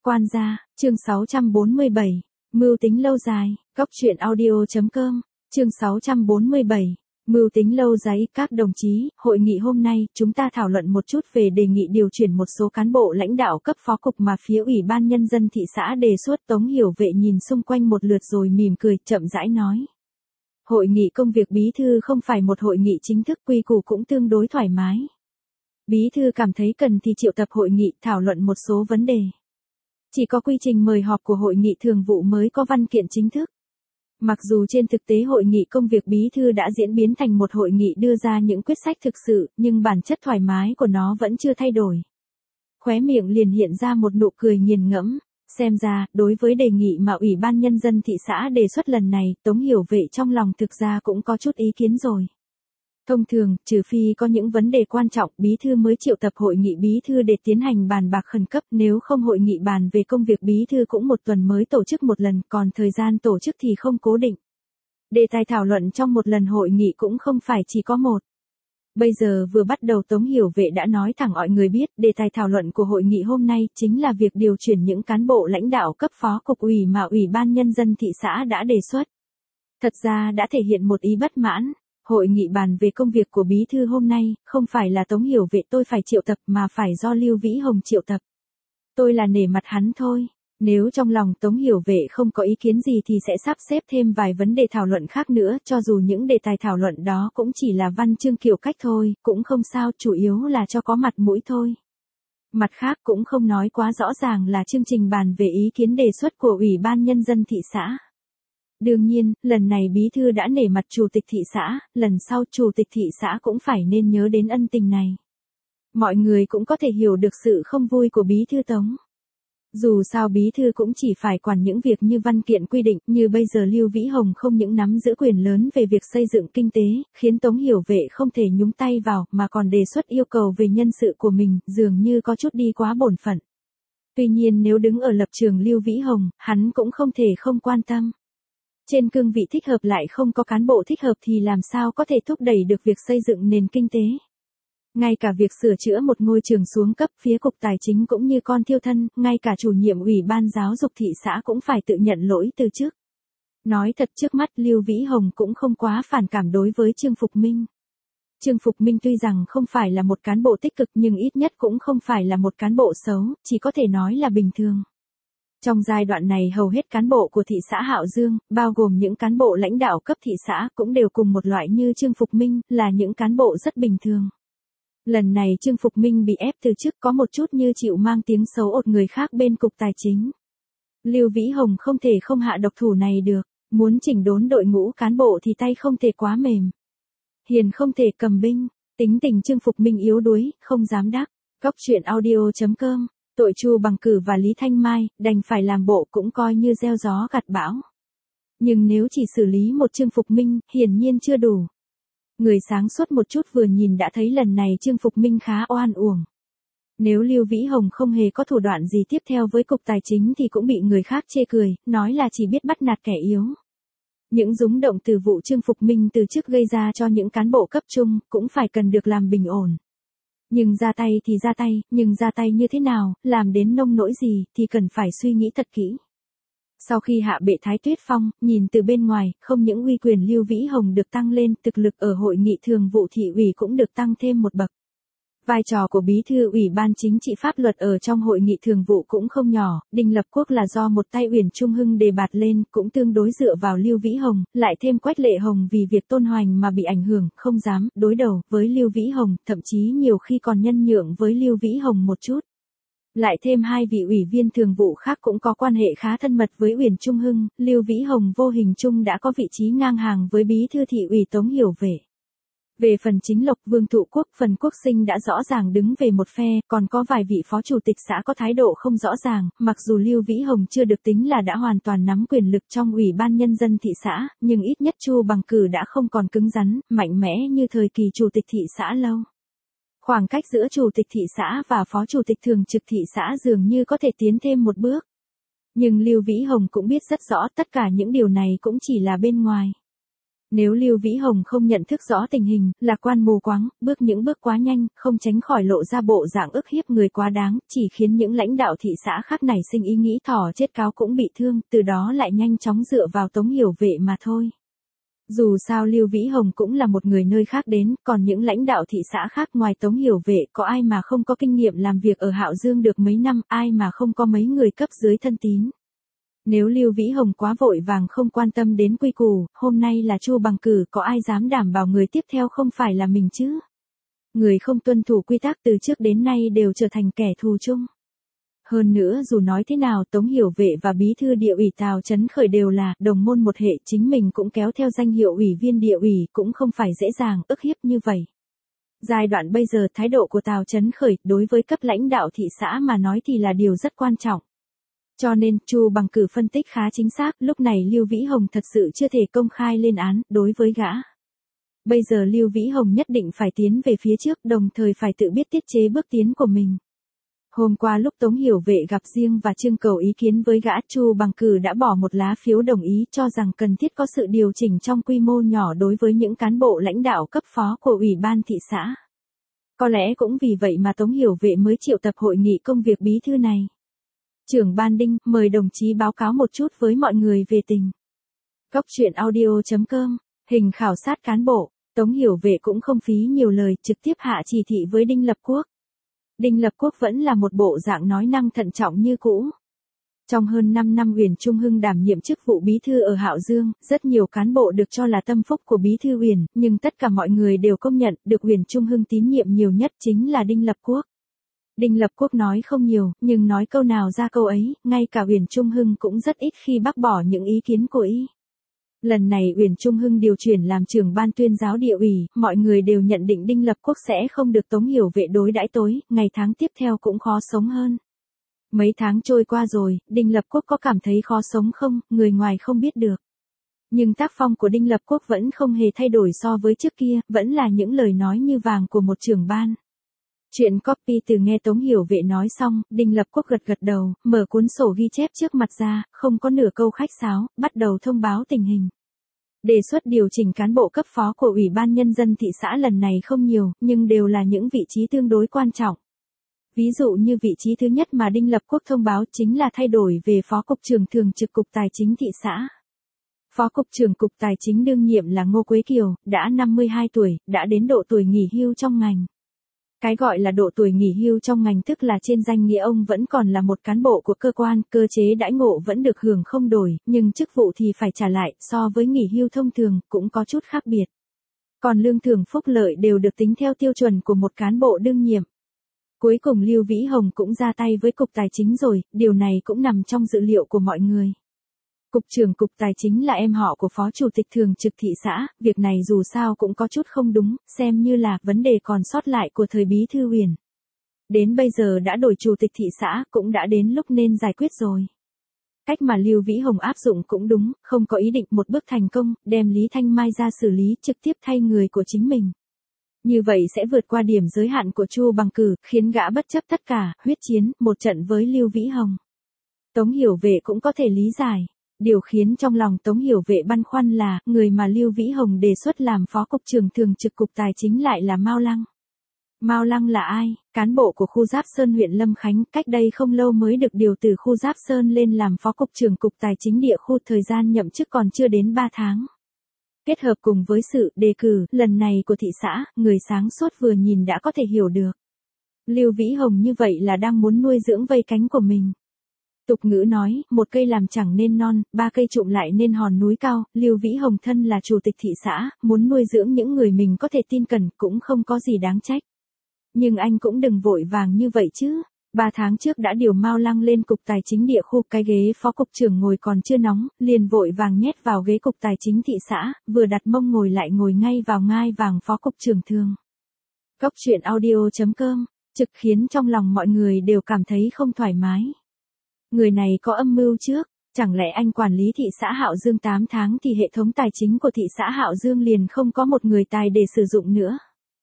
Quan gia, chương 647, mưu tính lâu dài, góc truyện audio.com, chương 647, mưu tính lâu dài. Các đồng chí, hội nghị hôm nay, chúng ta thảo luận một chút về đề nghị điều chuyển một số cán bộ lãnh đạo cấp phó cục mà phía Ủy ban Nhân dân thị xã đề xuất. Tống Hiểu Vệ nhìn xung quanh một lượt rồi mỉm cười, chậm rãi nói. Hội nghị công việc bí thư không phải một hội nghị chính thức, quy củ cũng tương đối thoải mái. Bí thư cảm thấy cần thì triệu tập hội nghị thảo luận một số vấn đề. Chỉ có quy trình mời họp của hội nghị thường vụ mới có văn kiện chính thức. Mặc dù trên thực tế hội nghị công việc bí thư đã diễn biến thành một hội nghị đưa ra những quyết sách thực sự, nhưng bản chất thoải mái của nó vẫn chưa thay đổi. Khóe miệng liền hiện ra một nụ cười nghiền ngẫm. Xem ra, đối với đề nghị mà Ủy ban Nhân dân thị xã đề xuất lần này, Tống Hiểu Vệ trong lòng thực ra cũng có chút ý kiến rồi. Thông thường, trừ phi có những vấn đề quan trọng, bí thư mới triệu tập hội nghị bí thư để tiến hành bàn bạc khẩn cấp, nếu không hội nghị bàn về công việc bí thư cũng một tuần mới tổ chức một lần, còn thời gian tổ chức thì không cố định. Đề tài thảo luận trong một lần hội nghị cũng không phải chỉ có một. Bây giờ vừa bắt đầu Tống Hiểu Vệ đã nói thẳng mọi người biết, đề tài thảo luận của hội nghị hôm nay chính là việc điều chuyển những cán bộ lãnh đạo cấp phó cục ủy mà Ủy ban Nhân dân thị xã đã đề xuất. Thật ra đã thể hiện một ý bất mãn. Hội nghị bàn về công việc của bí thư hôm nay, không phải là Tống Hiểu Vệ tôi phải triệu tập mà phải do Lưu Vĩ Hồng triệu tập. Tôi là nể mặt hắn thôi. Nếu trong lòng Tống Hiểu Vệ không có ý kiến gì thì sẽ sắp xếp thêm vài vấn đề thảo luận khác nữa, cho dù những đề tài thảo luận đó cũng chỉ là văn chương kiểu cách thôi, cũng không sao, chủ yếu là cho có mặt mũi thôi. Mặt khác cũng không nói quá rõ ràng là chương trình bàn về ý kiến đề xuất của Ủy ban Nhân dân thị xã. Đương nhiên, lần này bí thư đã nể mặt chủ tịch thị xã, lần sau chủ tịch thị xã cũng phải nên nhớ đến ân tình này. Mọi người cũng có thể hiểu được sự không vui của bí thư Tống. Dù sao bí thư cũng chỉ phải quản những việc như văn kiện quy định, như bây giờ Lưu Vĩ Hồng không những nắm giữ quyền lớn về việc xây dựng kinh tế, khiến Tống Hiểu Vệ không thể nhúng tay vào, mà còn đề xuất yêu cầu về nhân sự của mình, dường như có chút đi quá bổn phận. Tuy nhiên nếu đứng ở lập trường Lưu Vĩ Hồng, hắn cũng không thể không quan tâm. Trên cương vị thích hợp lại không có cán bộ thích hợp thì làm sao có thể thúc đẩy được việc xây dựng nền kinh tế. Ngay cả việc sửa chữa một ngôi trường xuống cấp, phía Cục Tài chính cũng như con thiêu thân, ngay cả chủ nhiệm Ủy ban Giáo dục thị xã cũng phải tự nhận lỗi từ chức. Nói thật, trước mắt Lưu Vĩ Hồng cũng không quá phản cảm đối với Trương Phục Minh. Trương Phục Minh tuy rằng không phải là một cán bộ tích cực nhưng ít nhất cũng không phải là một cán bộ xấu, chỉ có thể nói là bình thường. Trong giai đoạn này hầu hết cán bộ của thị xã Hạo Dương, bao gồm những cán bộ lãnh đạo cấp thị xã, cũng đều cùng một loại như Trương Phục Minh, là những cán bộ rất bình thường. Lần này Trương Phục Minh bị ép từ chức có một chút như chịu mang tiếng xấu ột người khác bên Cục Tài chính. Lưu Vĩ Hồng không thể không hạ độc thủ này được, muốn chỉnh đốn đội ngũ cán bộ thì tay không thể quá mềm. Hiền không thể cầm binh, tính tình Trương Phục Minh yếu đuối, không dám đắc. Góc truyện audio.com, tội Chu Bằng Cử và Lý Thanh Mai, đành phải làm bộ cũng coi như gieo gió gặt bão. Nhưng nếu chỉ xử lý một Trương Phục Minh, hiển nhiên chưa đủ. Người sáng suốt một chút vừa nhìn đã thấy lần này Trương Phục Minh khá oan uổng. Nếu Lưu Vĩ Hồng không hề có thủ đoạn gì tiếp theo với Cục Tài chính thì cũng bị người khác chê cười, nói là chỉ biết bắt nạt kẻ yếu. Những rúng động từ vụ Trương Phục Minh từ chức gây ra cho những cán bộ cấp trung, cũng phải cần được làm bình ổn. Nhưng ra tay thì ra tay, nhưng ra tay như thế nào, làm đến nông nỗi gì, thì cần phải suy nghĩ thật kỹ. Sau khi hạ bệ Thái Tuyết Phong, nhìn từ bên ngoài, không những uy quyền Lưu Vĩ Hồng được tăng lên, thực lực ở hội nghị thường vụ thị ủy cũng được tăng thêm một bậc. Vai trò của bí thư Ủy ban Chính trị Pháp luật ở trong hội nghị thường vụ cũng không nhỏ, Đinh Lập Quốc là do một tay Uyển Trung Hưng đề bạt lên, cũng tương đối dựa vào Lưu Vĩ Hồng, lại thêm Quách Lệ Hồng vì việc Tôn Hoành mà bị ảnh hưởng, không dám đối đầu với Lưu Vĩ Hồng, thậm chí nhiều khi còn nhân nhượng với Lưu Vĩ Hồng một chút. Lại thêm hai vị ủy viên thường vụ khác cũng có quan hệ khá thân mật với Uyển Trung Hưng, Lưu Vĩ Hồng vô hình chung đã có vị trí ngang hàng với bí thư thị ủy Tống Hiểu Vệ. Về phần Chính Lộc, Vương Thụ Quốc, phần Quốc Sinh đã rõ ràng đứng về một phe, còn có vài vị phó chủ tịch xã có thái độ không rõ ràng, mặc dù Lưu Vĩ Hồng chưa được tính là đã hoàn toàn nắm quyền lực trong Ủy ban Nhân dân thị xã, nhưng ít nhất Chu Bằng Cử đã không còn cứng rắn, mạnh mẽ như thời kỳ chủ tịch thị xã lâu. Khoảng cách giữa chủ tịch thị xã và phó chủ tịch thường trực thị xã dường như có thể tiến thêm một bước. Nhưng Lưu Vĩ Hồng cũng biết rất rõ tất cả những điều này cũng chỉ là bên ngoài. Nếu Lưu Vĩ Hồng không nhận thức rõ tình hình, lạc quan mù quáng, bước những bước quá nhanh, không tránh khỏi lộ ra bộ dạng ức hiếp người quá đáng, chỉ khiến những lãnh đạo thị xã khác nảy sinh ý nghĩ thỏ chết cáo cũng bị thương, từ đó lại nhanh chóng dựa vào Tống Hiểu Vệ mà thôi. Dù sao Lưu Vĩ Hồng cũng là một người nơi khác đến, còn những lãnh đạo thị xã khác ngoài Tống Hiểu Vệ có ai mà không có kinh nghiệm làm việc ở Hạo Dương được mấy năm, ai mà không có mấy người cấp dưới thân tín. Nếu Lưu Vĩ Hồng quá vội vàng không quan tâm đến quy củ, hôm nay là Chu Bằng cử có ai dám đảm bảo người tiếp theo không phải là mình chứ? Người không tuân thủ quy tắc từ trước đến nay đều trở thành kẻ thù chung. Hơn nữa dù nói thế nào Tống Hiểu Vệ và Bí thư Địa ủy Tào Chấn Khởi đều là đồng môn một hệ, chính mình cũng kéo theo danh hiệu ủy viên địa ủy cũng không phải dễ dàng ức hiếp như vậy. Giai đoạn bây giờ thái độ của Tào Chấn Khởi đối với cấp lãnh đạo thị xã mà nói thì là điều rất quan trọng. Cho nên, Chu Bằng cử phân tích khá chính xác, lúc này Lưu Vĩ Hồng thật sự chưa thể công khai lên án đối với gã. Bây giờ Lưu Vĩ Hồng nhất định phải tiến về phía trước, đồng thời phải tự biết tiết chế bước tiến của mình. Hôm qua lúc Tống Hiểu Vệ gặp riêng và trưng cầu ý kiến với gã, Chu Bằng cử đã bỏ một lá phiếu đồng ý cho rằng cần thiết có sự điều chỉnh trong quy mô nhỏ đối với những cán bộ lãnh đạo cấp phó của Ủy ban thị xã. Có lẽ cũng vì vậy mà Tống Hiểu Vệ mới triệu tập hội nghị công việc bí thư này. Trưởng ban Đinh, mời đồng chí báo cáo một chút với mọi người về tình. Góc truyện audio.com, hình khảo sát cán bộ, Tống Hiểu Vệ cũng không phí nhiều lời, trực tiếp hạ chỉ thị với Đinh Lập Quốc. Đinh Lập Quốc vẫn là một bộ dạng nói năng thận trọng như cũ. Trong hơn 5 năm Uyển Trung Hưng đảm nhiệm chức vụ bí thư ở Hạo Dương, rất nhiều cán bộ được cho là tâm phúc của bí thư Uyển, nhưng tất cả mọi người đều công nhận được Uyển Trung Hưng tín nhiệm nhiều nhất chính là Đinh Lập Quốc. Đinh Lập Quốc nói không nhiều, nhưng nói câu nào ra câu ấy, ngay cả Uyển Trung Hưng cũng rất ít khi bác bỏ những ý kiến của y. Lần này Uyển Trung Hưng điều chuyển làm trưởng ban tuyên giáo địa ủy, mọi người đều nhận định Đinh Lập Quốc sẽ không được Tống Hiểu Vệ đối đãi tối, ngày tháng tiếp theo cũng khó sống hơn. Mấy tháng trôi qua rồi, Đinh Lập Quốc có cảm thấy khó sống không, người ngoài không biết được. Nhưng tác phong của Đinh Lập Quốc vẫn không hề thay đổi so với trước kia, vẫn là những lời nói như vàng của một trưởng ban. Chuyện copy từ nghe Tống Hiểu Vệ nói xong, Đinh Lập Quốc gật gật đầu, mở cuốn sổ ghi chép trước mặt ra, không có nửa câu khách sáo, bắt đầu thông báo tình hình. Đề xuất điều chỉnh cán bộ cấp phó của Ủy ban Nhân dân thị xã lần này không nhiều, nhưng đều là những vị trí tương đối quan trọng. Ví dụ như vị trí thứ nhất mà Đinh Lập Quốc thông báo chính là thay đổi về Phó Cục trưởng Thường trực Cục Tài chính thị xã. Phó Cục trưởng Cục Tài chính đương nhiệm là Ngô Quế Kiều, đã 52 tuổi, đã đến độ tuổi nghỉ hưu trong ngành. Cái gọi là độ tuổi nghỉ hưu trong ngành tức là trên danh nghĩa ông vẫn còn là một cán bộ của cơ quan, cơ chế đãi ngộ vẫn được hưởng không đổi, nhưng chức vụ thì phải trả lại, so với nghỉ hưu thông thường, cũng có chút khác biệt. Còn lương thưởng phúc lợi đều được tính theo tiêu chuẩn của một cán bộ đương nhiệm. Cuối cùng Lưu Vĩ Hồng cũng ra tay với Cục Tài chính rồi, điều này cũng nằm trong dự liệu của mọi người. Cục trưởng Cục Tài chính là em họ của Phó Chủ tịch Thường trực thị xã, việc này dù sao cũng có chút không đúng, xem như là vấn đề còn sót lại của thời Bí thư Uyển. Đến bây giờ đã đổi Chủ tịch thị xã, cũng đã đến lúc nên giải quyết rồi. Cách mà Lưu Vĩ Hồng áp dụng cũng đúng, không có ý định một bước thành công, đem Lý Thanh Mai ra xử lý trực tiếp thay người của chính mình. Như vậy sẽ vượt qua điểm giới hạn của Chu Bằng cử, khiến gã bất chấp tất cả, huyết chiến, một trận với Lưu Vĩ Hồng. Tống Hiểu Vệ cũng có thể lý giải. Điều khiến trong lòng Tống Hiểu Vệ băn khoăn là, người mà Lưu Vĩ Hồng đề xuất làm Phó Cục trưởng Thường trực Cục Tài chính lại là Mao Lăng. Mao Lăng là ai? Cán bộ của khu Giáp Sơn huyện Lâm Khánh, cách đây không lâu mới được điều từ khu Giáp Sơn lên làm Phó Cục trưởng Cục Tài chính địa khu, thời gian nhậm chức còn chưa đến 3 tháng. Kết hợp cùng với sự đề cử lần này của thị xã, người sáng suốt vừa nhìn đã có thể hiểu được. Lưu Vĩ Hồng như vậy là đang muốn nuôi dưỡng vây cánh của mình. Tục ngữ nói, một cây làm chẳng nên non, 3 cây trụm lại nên hòn núi cao, Lưu Vĩ Hồng thân là chủ tịch thị xã, muốn nuôi dưỡng những người mình có thể tin cẩn cũng không có gì đáng trách. Nhưng anh cũng đừng vội vàng như vậy chứ. 3 tháng trước đã điều Mao Lăng lên Cục Tài chính địa khu, cái ghế Phó Cục trưởng ngồi còn chưa nóng, liền vội vàng nhét vào ghế Cục Tài chính thị xã, vừa đặt mông ngồi lại ngồi ngay vào ngai vàng Phó Cục trưởng Thường. Góc truyện audio.com, trực khiến trong lòng mọi người đều cảm thấy không thoải mái. Người này có âm mưu trước, chẳng lẽ anh quản lý thị xã Hạo Dương 8 tháng thì hệ thống tài chính của thị xã Hạo Dương liền không có một người tài để sử dụng nữa.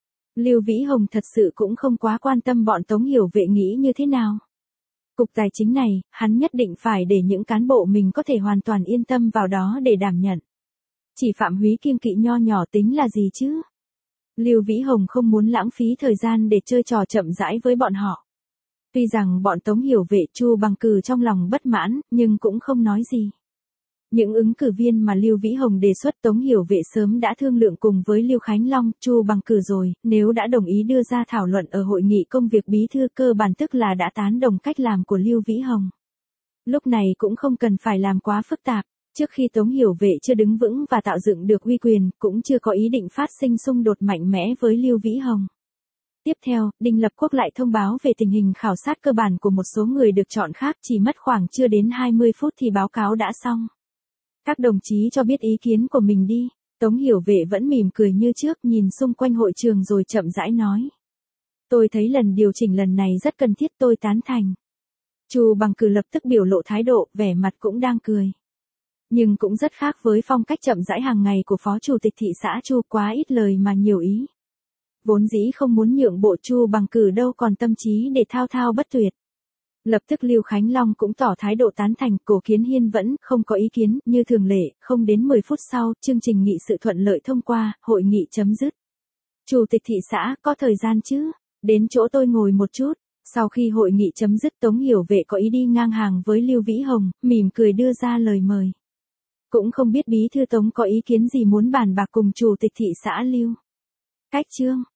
Lưu Vĩ Hồng thật sự cũng không quá quan tâm bọn Tống Hiểu Vệ nghĩ như thế nào. Cục Tài chính này, hắn nhất định phải để những cán bộ mình có thể hoàn toàn yên tâm vào đó để đảm nhận. Chỉ Phạm Húy kiêng kỵ nho nhỏ tính là gì chứ? Lưu Vĩ Hồng không muốn lãng phí thời gian để chơi trò chậm rãi với bọn họ. Tuy rằng bọn Tống Hiểu Vệ Chu Bằng Cử trong lòng bất mãn, nhưng cũng không nói gì. Những ứng cử viên mà Lưu Vĩ Hồng đề xuất Tống Hiểu Vệ sớm đã thương lượng cùng với Lưu Khánh Long, Chu Bằng Cử rồi, nếu đã đồng ý đưa ra thảo luận ở hội nghị công việc bí thư cơ bản tức là đã tán đồng cách làm của Lưu Vĩ Hồng. Lúc này cũng không cần phải làm quá phức tạp, trước khi Tống Hiểu Vệ chưa đứng vững và tạo dựng được uy quyền, cũng chưa có ý định phát sinh xung đột mạnh mẽ với Lưu Vĩ Hồng. Tiếp theo, Đinh Lập Quốc lại thông báo về tình hình khảo sát cơ bản của một số người được chọn khác, chỉ mất khoảng chưa đến 20 phút thì báo cáo đã xong. Các đồng chí cho biết ý kiến của mình đi. Tống Hiểu Vệ vẫn mỉm cười như trước, nhìn xung quanh hội trường rồi chậm rãi nói. Tôi thấy lần điều chỉnh lần này rất cần thiết, tôi tán thành. Chu Bằng Cử lập tức biểu lộ thái độ, vẻ mặt cũng đang cười. Nhưng cũng rất khác với phong cách chậm rãi hàng ngày của Phó Chủ tịch thị xã Chu, quá ít lời mà nhiều ý. Vốn dĩ không muốn nhượng bộ Chu Bằng Cử đâu còn tâm trí để thao thao bất tuyệt. Lập tức Lưu Khánh Long cũng tỏ thái độ tán thành, Cổ Kiến Hiên vẫn không có ý kiến, như thường lệ, không đến 10 phút sau, chương trình nghị sự thuận lợi thông qua, hội nghị chấm dứt. Chủ tịch thị xã, có thời gian chứ? Đến chỗ tôi ngồi một chút. Sau khi hội nghị chấm dứt, Tống Hiểu Vệ có ý đi ngang hàng với Lưu Vĩ Hồng, mỉm cười đưa ra lời mời. Cũng không biết bí thư Tống có ý kiến gì muốn bàn bạc cùng chủ tịch thị xã Lưu. Cách chương